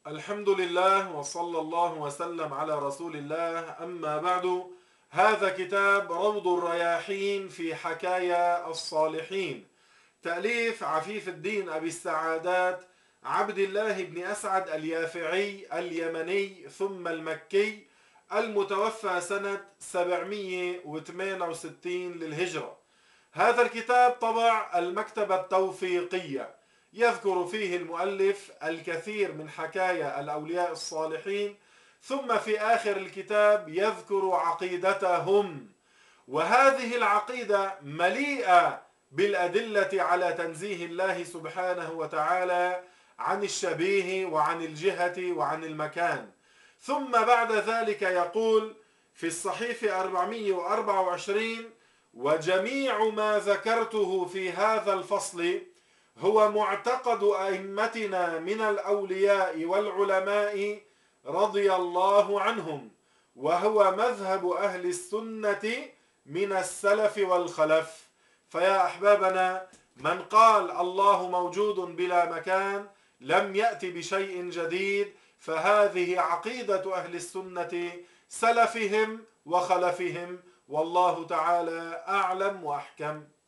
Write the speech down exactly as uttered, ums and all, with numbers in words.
الحمد لله وصلى الله وسلم على رسول الله. أما بعد، هذا كتاب روض الرياحين في حكايا الصالحين، تأليف عفيف الدين أبي السعادات عبد الله بن أسعد اليافعي اليمني ثم المكي، المتوفى سنة سبعمئة وثمانية وستين للهجرة. هذا الكتاب طبع المكتبة التوفيقية، يذكر فيه المؤلف الكثير من حكايا الأولياء الصالحين، ثم في آخر الكتاب يذكر عقيدتهم، وهذه العقيدة مليئة بالأدلة على تنزيه الله سبحانه وتعالى عن الشبيه وعن الجهة وعن المكان. ثم بعد ذلك يقول في الصحيفة أربعمئة وأربعة وعشرين: وجميع ما ذكرته في هذا الفصل هو معتقد أئمتنا من الأولياء والعلماء رضي الله عنهم، وهو مذهب أهل السنة من السلف والخلف. فيا أحبابنا، من قال الله موجود بلا مكان لم يأتي بشيء جديد، فهذه عقيدة أهل السنة سلفهم وخلفهم، والله تعالى أعلم وأحكم.